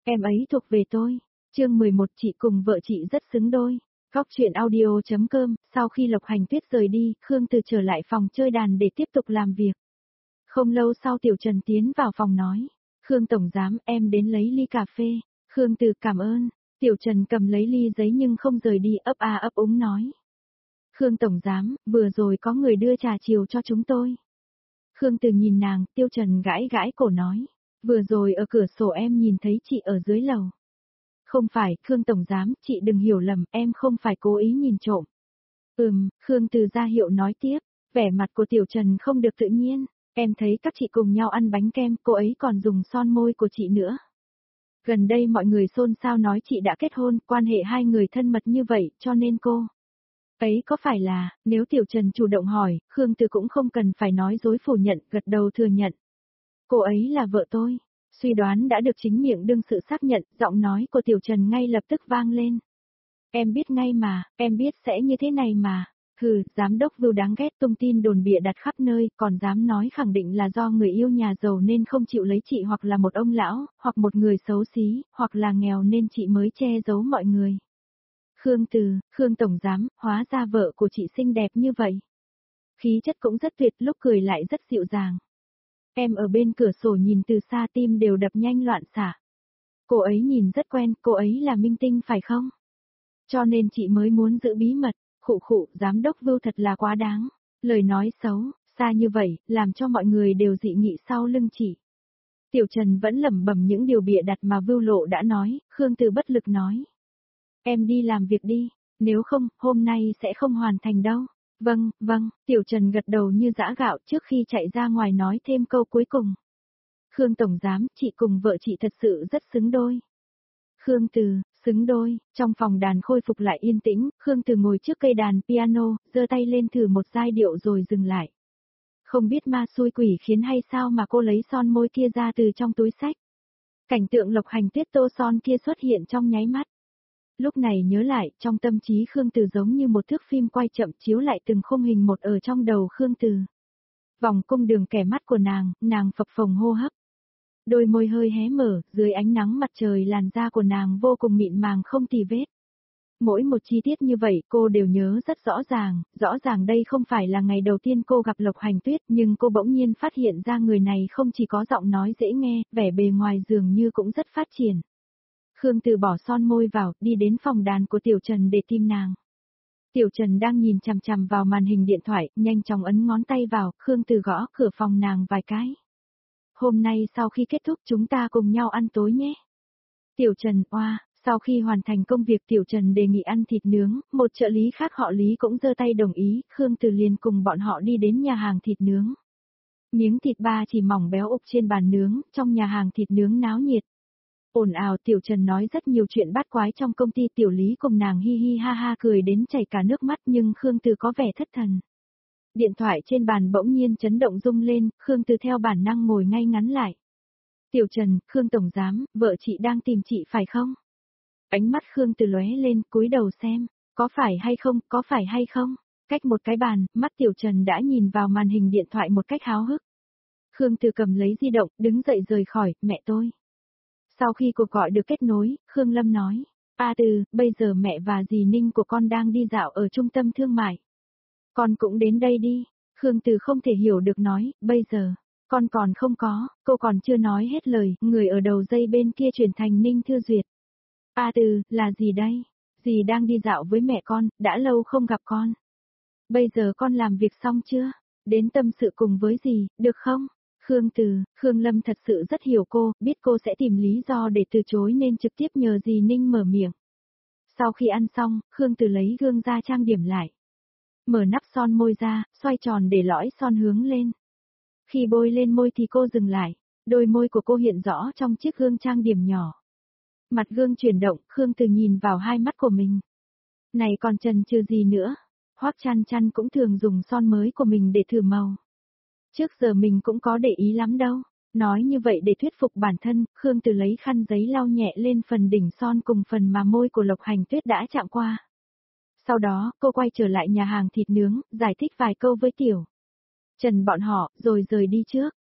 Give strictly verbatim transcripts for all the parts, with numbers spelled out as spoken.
Em ấy thuộc về tôi. Chương mười một chị cùng vợ chị rất xứng đôi. Góc truyện audio.com, sau khi Lộc Hành Tuyết rời đi, Khương Từ trở lại phòng chơi đàn để tiếp tục làm việc. Không lâu sau Tiểu Trần tiến vào phòng nói, Khương Tổng Giám em đến lấy ly cà phê. Khương Từ cảm ơn. Tiểu Trần cầm lấy ly giấy nhưng không rời đi, ấp a ấp úng nói. Khương Tổng Giám, vừa rồi có người đưa trà chiều cho chúng tôi. Khương Từ nhìn nàng, Tiêu Trần gãi gãi cổ nói. Vừa rồi ở cửa sổ em nhìn thấy chị ở dưới lầu. Không phải, Khương Tổng Giám, chị đừng hiểu lầm, em không phải cố ý nhìn trộm. Ừm, Khương Từ ra hiệu nói tiếp, vẻ mặt của Tiểu Trần không được tự nhiên, em thấy các chị cùng nhau ăn bánh kem, cô ấy còn dùng son môi của chị nữa. Gần đây mọi người xôn xao nói chị đã kết hôn, quan hệ hai người thân mật như vậy, cho nên cô ấy có phải là, nếu Tiểu Trần chủ động hỏi, Khương Từ cũng không cần phải nói dối phủ nhận, gật đầu thừa nhận. Cô ấy là vợ tôi. Suy đoán đã được chính miệng đương sự xác nhận, giọng nói của Tiểu Trần ngay lập tức vang lên. Em biết ngay mà, em biết sẽ như thế này mà. Hừ, giám đốc Vưu đáng ghét, tung tin đồn bịa đặt khắp nơi, còn dám nói khẳng định là do người yêu nhà giàu nên không chịu lấy chị, hoặc là một ông lão, hoặc một người xấu xí, hoặc là nghèo nên chị mới che giấu mọi người. Khương Từ, Khương Tổng Giám, hóa ra vợ của chị xinh đẹp như vậy. Khí chất cũng rất tuyệt, lúc cười lại rất dịu dàng. Em ở bên cửa sổ nhìn từ xa, tim đều đập nhanh loạn xạ. Cô ấy nhìn rất quen, cô ấy là minh tinh phải không? Cho nên chị mới muốn giữ bí mật. Khụ khụ, giám đốc Vưu thật là quá đáng. Lời nói xấu, xa như vậy, làm cho mọi người đều dị nghị sau lưng chị. Tiểu Trần vẫn lẩm bẩm những điều bịa đặt mà Vưu Lộ đã nói, Khương Từ bất lực nói. Em đi làm việc đi, nếu không, hôm nay sẽ không hoàn thành đâu. Vâng, vâng, Tiểu Trần gật đầu như giã gạo trước khi chạy ra ngoài nói thêm câu cuối cùng. Khương Tổng Giám, chị cùng vợ chị thật sự rất xứng đôi. Khương Từ, xứng đôi, trong phòng đàn khôi phục lại yên tĩnh, Khương Từ ngồi trước cây đàn piano, giơ tay lên thử một giai điệu rồi dừng lại. Không biết ma xui quỷ khiến hay sao mà cô lấy son môi kia ra từ trong túi xách. Cảnh tượng Lộc Hành Tuyết tô son kia xuất hiện trong nháy mắt. Lúc này nhớ lại, trong tâm trí Khương Từ giống như một thước phim quay chậm chiếu lại từng khung hình một ở trong đầu Khương Từ. Vòng cung đường kẻ mắt của nàng, nàng phập phồng hô hấp. Đôi môi hơi hé mở, dưới ánh nắng mặt trời làn da của nàng vô cùng mịn màng không tì vết. Mỗi một chi tiết như vậy cô đều nhớ rất rõ ràng, rõ ràng đây không phải là ngày đầu tiên cô gặp Lộc Hành Tuyết, nhưng cô bỗng nhiên phát hiện ra người này không chỉ có giọng nói dễ nghe, vẻ bề ngoài dường như cũng rất phát triển. Khương Từ bỏ son môi vào, đi đến phòng đàn của Tiểu Trần để tìm nàng. Tiểu Trần đang nhìn chằm chằm vào màn hình điện thoại, nhanh chóng ấn ngón tay vào, Khương Từ gõ cửa phòng nàng vài cái. Hôm nay sau khi kết thúc chúng ta cùng nhau ăn tối nhé. Tiểu Trần, oa, sau khi hoàn thành công việc Tiểu Trần đề nghị ăn thịt nướng, một trợ lý khác họ Lý cũng giơ tay đồng ý, Khương Từ liền cùng bọn họ đi đến nhà hàng thịt nướng. Miếng thịt ba chỉ mỏng béo ục trên bàn nướng, trong nhà hàng thịt nướng náo nhiệt. Ồn ào, Tiểu Trần nói rất nhiều chuyện bát quái trong công ty, Tiểu Lý cùng nàng hi hi ha ha cười đến chảy cả nước mắt, nhưng Khương Từ có vẻ thất thần. Điện thoại trên bàn bỗng nhiên chấn động rung lên, Khương Từ theo bản năng ngồi ngay ngắn lại. Tiểu Trần, Khương Tổng Giám, vợ chị đang tìm chị phải không? Ánh mắt Khương Từ lóe lên, cúi đầu xem, có phải hay không, có phải hay không? Cách một cái bàn, mắt Tiểu Trần đã nhìn vào màn hình điện thoại một cách háo hức. Khương Từ cầm lấy di động, đứng dậy rời khỏi, mẹ tôi. Sau khi cuộc gọi được kết nối, Khương Lâm nói, A Từ, bây giờ mẹ và dì Ninh của con đang đi dạo ở trung tâm thương mại. Con cũng đến đây đi. Khương Từ không thể hiểu được nói, bây giờ, con còn không có, cô còn chưa nói hết lời, người ở đầu dây bên kia chuyển thành Ninh Thư Duyệt. A Từ, là gì đây? Dì đang đi dạo với mẹ con, đã lâu không gặp con. Bây giờ con làm việc xong chưa? Đến tâm sự cùng với dì, được không? Khương Từ, Khương Lâm thật sự rất hiểu cô, biết cô sẽ tìm lý do để từ chối nên trực tiếp nhờ dì Ninh mở miệng. Sau khi ăn xong, Khương Từ lấy gương ra trang điểm lại. Mở nắp son môi ra, xoay tròn để lõi son hướng lên. Khi bôi lên môi thì cô dừng lại, đôi môi của cô hiện rõ trong chiếc gương trang điểm nhỏ. Mặt gương chuyển động, Khương Từ nhìn vào hai mắt của mình. Này còn chần chừ gì nữa? Hoắc Chăn Chăn cũng thường dùng son mới của mình để thử màu. Trước giờ mình cũng có để ý lắm đâu. Nói như vậy để thuyết phục bản thân, Khương Từ lấy khăn giấy lau nhẹ lên phần đỉnh son cùng phần mà môi của Lộc Hành Tuyết đã chạm qua. Sau đó, cô quay trở lại nhà hàng thịt nướng, giải thích vài câu với Tiểu Trần bọn họ, rồi rời đi trước.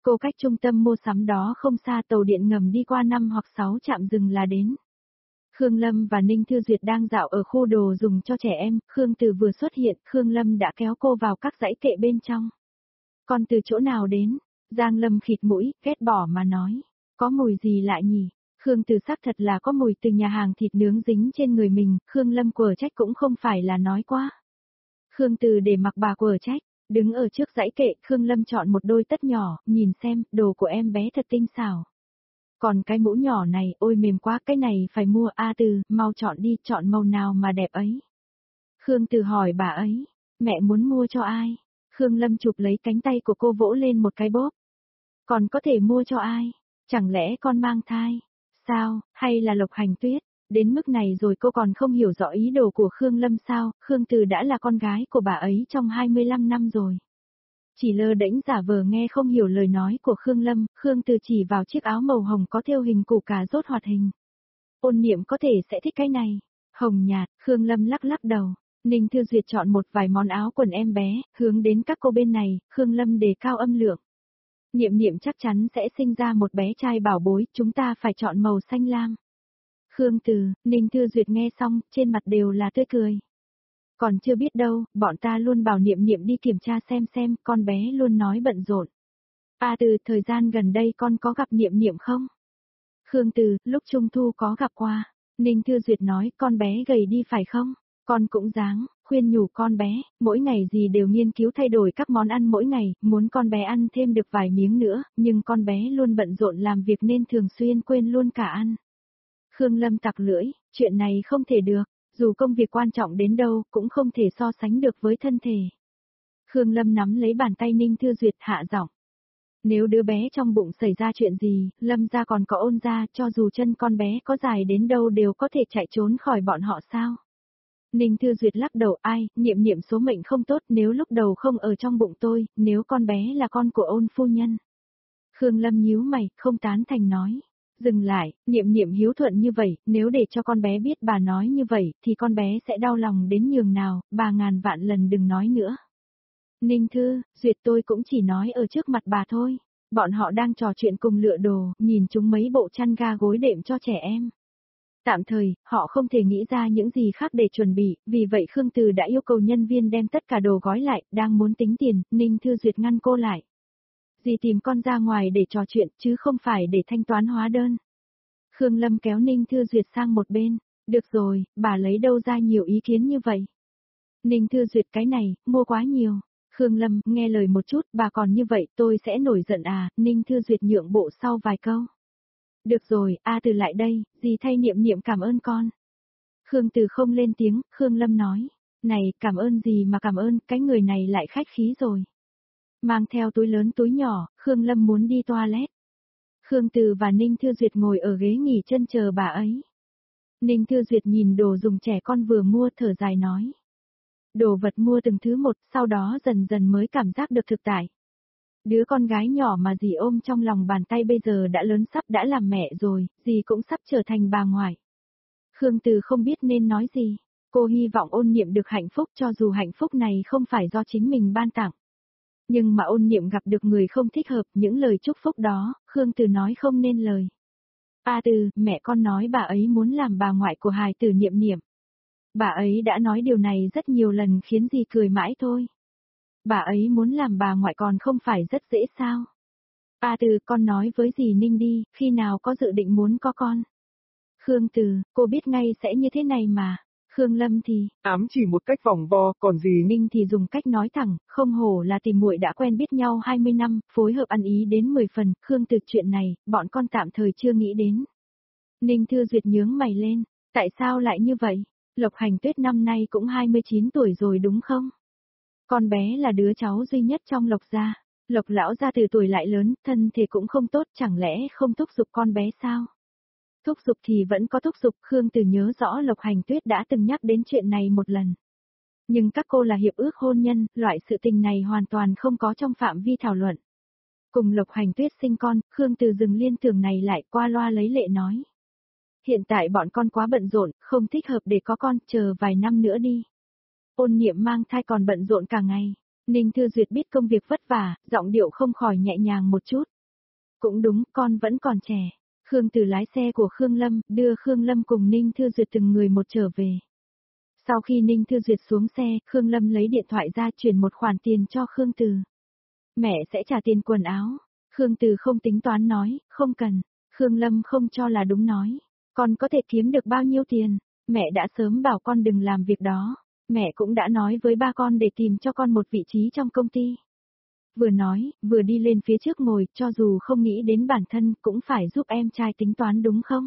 Cô cách trung tâm mua sắm đó không xa, tàu điện ngầm đi qua năm hoặc sáu trạm dừng là đến. Khương Lâm và Ninh Thư Duyệt đang dạo ở khu đồ dùng cho trẻ em, Khương Từ vừa xuất hiện, Khương Lâm đã kéo cô vào các dãy kệ bên trong. Con từ chỗ nào đến? Giang Lâm khịt mũi, ghét bỏ mà nói. Có mùi gì lạ nhỉ? Khương Từ xác thật là có mùi từ nhà hàng thịt nướng dính trên người mình, Khương Lâm quở trách cũng không phải là nói quá. Khương Từ để mặc bà quở trách, đứng ở trước dãy kệ, Khương Lâm chọn một đôi tất nhỏ, nhìn xem, đồ của em bé thật tinh xảo. Còn cái mũ nhỏ này, ôi mềm quá, cái này phải mua. A Từ, mau chọn đi, chọn màu nào mà đẹp ấy. Khương Từ hỏi bà ấy, mẹ muốn mua cho ai? Khương Lâm chụp lấy cánh tay của cô vỗ lên một cái bóp. Còn có thể mua cho ai? Chẳng lẽ con mang thai? Sao, hay là Lộc Hành Tuyết? Đến mức này rồi cô còn không hiểu rõ ý đồ của Khương Lâm sao? Khương Từ đã là con gái của bà ấy trong hai mươi lăm năm rồi. Chỉ lơ đễnh giả vờ nghe không hiểu lời nói của Khương Lâm, Khương Từ chỉ vào chiếc áo màu hồng có thêu hình củ cà rốt hoạt hình. Ôn Niệm có thể sẽ thích cái này. Hồng nhạt, Khương Lâm lắc lắc đầu. Ninh Thư Duyệt chọn một vài món áo quần em bé, hướng đến các cô bên này, Khương Lâm đề cao âm lượng. Niệm Niệm chắc chắn sẽ sinh ra một bé trai bảo bối, chúng ta phải chọn màu xanh lam. Khương Từ, Ninh Thư Duyệt nghe xong, trên mặt đều là tươi cười. Còn chưa biết đâu, bọn ta luôn bảo Niệm Niệm đi kiểm tra xem xem, con bé luôn nói bận rộn. A Từ, thời gian gần đây con có gặp Niệm Niệm không? Khương Từ, lúc Trung Thu có gặp qua. Ninh Thư Duyệt nói, con bé gầy đi phải không? Con cũng dáng, khuyên nhủ con bé, mỗi ngày gì đều nghiên cứu thay đổi các món ăn mỗi ngày, muốn con bé ăn thêm được vài miếng nữa, nhưng con bé luôn bận rộn làm việc nên thường xuyên quên luôn cả ăn. Khương Lâm tặc lưỡi, chuyện này không thể được, dù công việc quan trọng đến đâu cũng không thể so sánh được với thân thể. Khương Lâm nắm lấy bàn tay Ninh Thư Duyệt hạ giọng. Nếu đứa bé trong bụng xảy ra chuyện gì, Lâm gia còn có Ôn gia, cho dù chân con bé có dài đến đâu đều có thể chạy trốn khỏi bọn họ sao? Ninh Thư Duyệt lắc đầu, ai, Niệm Niệm số mệnh không tốt, nếu lúc đầu không ở trong bụng tôi, nếu con bé là con của Ôn phu nhân. Khương Lâm nhíu mày, không tán thành nói. Dừng lại, Niệm Niệm hiếu thuận như vậy, nếu để cho con bé biết bà nói như vậy, thì con bé sẽ đau lòng đến nhường nào, bà ngàn vạn lần đừng nói nữa. Ninh Thư, Duyệt tôi cũng chỉ nói ở trước mặt bà thôi. Bọn họ đang trò chuyện cùng lựa đồ, nhìn chúng mấy bộ chăn ga gối đệm cho trẻ em. Tạm thời, họ không thể nghĩ ra những gì khác để chuẩn bị, vì vậy Khương Từ đã yêu cầu nhân viên đem tất cả đồ gói lại, đang muốn tính tiền, Ninh Thư Duyệt ngăn cô lại. Dì tìm con ra ngoài để trò chuyện, chứ không phải để thanh toán hóa đơn. Khương Lâm kéo Ninh Thư Duyệt sang một bên, được rồi, bà lấy đâu ra nhiều ý kiến như vậy. Ninh Thư Duyệt cái này, mua quá nhiều. Khương Lâm, nghe lời một chút, bà còn như vậy tôi sẽ nổi giận à, Ninh Thư Duyệt nhượng bộ sau vài câu. Được rồi, A Từ lại đây, dì thay Niệm Niệm cảm ơn con. Khương Từ không lên tiếng, Khương Lâm nói, này, cảm ơn gì mà cảm ơn, cái người này lại khách khí rồi. Mang theo túi lớn túi nhỏ, Khương Lâm muốn đi toilet. Khương Từ và Ninh Thư Duyệt ngồi ở ghế nghỉ chân chờ bà ấy. Ninh Thư Duyệt nhìn đồ dùng trẻ con vừa mua thở dài nói. Đồ vật mua từng thứ một, sau đó dần dần mới cảm giác được thực tại. Đứa con gái nhỏ mà dì ôm trong lòng bàn tay bây giờ đã lớn sắp đã làm mẹ rồi, dì cũng sắp trở thành bà ngoại. Khương Từ không biết nên nói gì, cô hy vọng Ôn Niệm được hạnh phúc cho dù hạnh phúc này không phải do chính mình ban tặng. Nhưng mà Ôn Niệm gặp được người không thích hợp, những lời chúc phúc đó, Khương Từ nói không nên lời. A Từ, mẹ con nói bà ấy muốn làm bà ngoại của hài tử Niệm Niệm. Bà ấy đã nói điều này rất nhiều lần khiến dì cười mãi thôi. Bà ấy muốn làm bà ngoại còn không phải rất dễ sao? A Từ, con nói với dì Ninh đi, khi nào có dự định muốn có con? Khương Từ, cô biết ngay sẽ như thế này mà. Khương Lâm thì, ám chỉ một cách vòng vo, còn dì Ninh thì dùng cách nói thẳng, không hổ là tìm muội đã quen biết nhau hai mươi năm, phối hợp ăn ý đến mười phần, Khương Từ chuyện này, bọn con tạm thời chưa nghĩ đến. Ninh Thư Duyệt nhướng mày lên, tại sao lại như vậy? Lộc Hành Tuyết năm nay cũng hai mươi chín tuổi rồi đúng không? Con bé là đứa cháu duy nhất trong Lộc gia. Lộc lão gia từ tuổi lại lớn, thân thể cũng không tốt, chẳng lẽ không thúc giục con bé sao? Thúc giục thì vẫn có thúc giục, Khương Từ nhớ rõ Lộc Hành Tuyết đã từng nhắc đến chuyện này một lần. Nhưng các cô là hiệp ước hôn nhân, loại sự tình này hoàn toàn không có trong phạm vi thảo luận. Cùng Lộc Hành Tuyết sinh con, Khương Từ dừng liên tưởng này lại qua loa lấy lệ nói. Hiện tại bọn con quá bận rộn, không thích hợp để có con, chờ vài năm nữa đi. Ôn Niệm mang thai còn bận rộn cả ngày. Ninh Thư Duyệt biết công việc vất vả, giọng điệu không khỏi nhẹ nhàng một chút. Cũng đúng, con vẫn còn trẻ. Khương Từ lái xe của Khương Lâm, đưa Khương Lâm cùng Ninh Thư Duyệt từng người một trở về. Sau khi Ninh Thư Duyệt xuống xe, Khương Lâm lấy điện thoại ra chuyển một khoản tiền cho Khương Từ. Mẹ sẽ trả tiền quần áo. Khương Từ không tính toán nói, không cần. Khương Lâm không cho là đúng nói. Con có thể kiếm được bao nhiêu tiền? Mẹ đã sớm bảo con đừng làm việc đó. Mẹ cũng đã nói với ba con để tìm cho con một vị trí trong công ty. Vừa nói, vừa đi lên phía trước ngồi, cho dù không nghĩ đến bản thân cũng phải giúp em trai tính toán đúng không?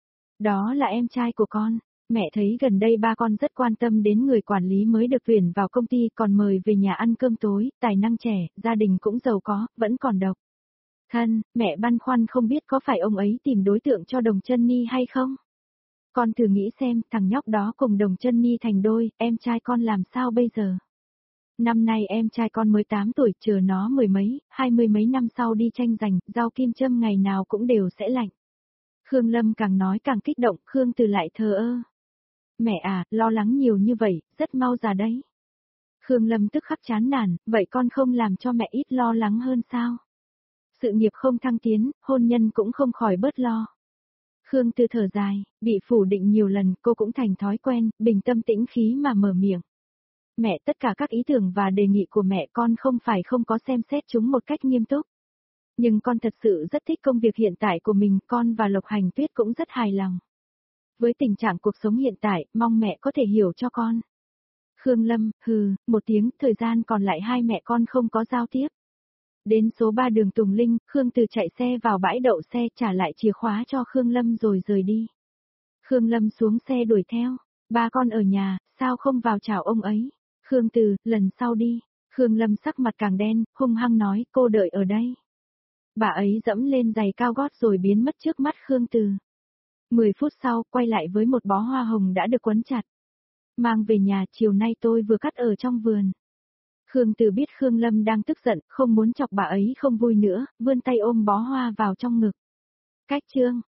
Đó là em trai của con. Mẹ thấy gần đây ba con rất quan tâm đến người quản lý mới được tuyển vào công ty, còn mời về nhà ăn cơm tối, tài năng trẻ, gia đình cũng giàu có, vẫn còn độc thân. Mẹ băn khoăn không biết có phải ông ấy tìm đối tượng cho Đồng Chân Ni hay không? Con thử nghĩ xem, thằng nhóc đó cùng Đồng Chân Ni thành đôi, em trai con làm sao bây giờ? Năm nay em trai con mới tám tuổi, chờ nó mười mấy, hai mươi mấy năm sau đi tranh giành, rau kim châm ngày nào cũng đều sẽ lạnh. Khương Lâm càng nói càng kích động, Khương Từ lại thờ ơ. Mẹ à, lo lắng nhiều như vậy, rất mau già đấy. Khương Lâm tức khắc chán nản, vậy con không làm cho mẹ ít lo lắng hơn sao? Sự nghiệp không thăng tiến, hôn nhân cũng không khỏi bớt lo. Khương Từ thở dài, bị phủ định nhiều lần, cô cũng thành thói quen, bình tâm tĩnh khí mà mở miệng. Mẹ, tất cả các ý tưởng và đề nghị của mẹ con không phải không có xem xét chúng một cách nghiêm túc. Nhưng con thật sự rất thích công việc hiện tại của mình, con và Lộc Hành Tuyết cũng rất hài lòng. Với tình trạng cuộc sống hiện tại, mong mẹ có thể hiểu cho con. Khương Lâm, hừ, một tiếng, thời gian còn lại hai mẹ con không có giao tiếp. Đến số ba đường Tùng Linh, Khương Từ chạy xe vào bãi đậu xe, trả lại chìa khóa cho Khương Lâm rồi rời đi. Khương Lâm xuống xe đuổi theo, ba con ở nhà, sao không vào chào ông ấy? Khương Từ, lần sau đi. Khương Lâm sắc mặt càng đen, hung hăng nói, cô đợi ở đây. Bà ấy dẫm lên giày cao gót rồi biến mất trước mắt Khương Từ. Mười phút sau, quay lại với một bó hoa hồng đã được quấn chặt. Mang về nhà, chiều nay tôi vừa cắt ở trong vườn. Khương Từ biết Khương Lâm đang tức giận, không muốn chọc bà ấy không vui nữa, vươn tay ôm bó hoa vào trong ngực. Cách chương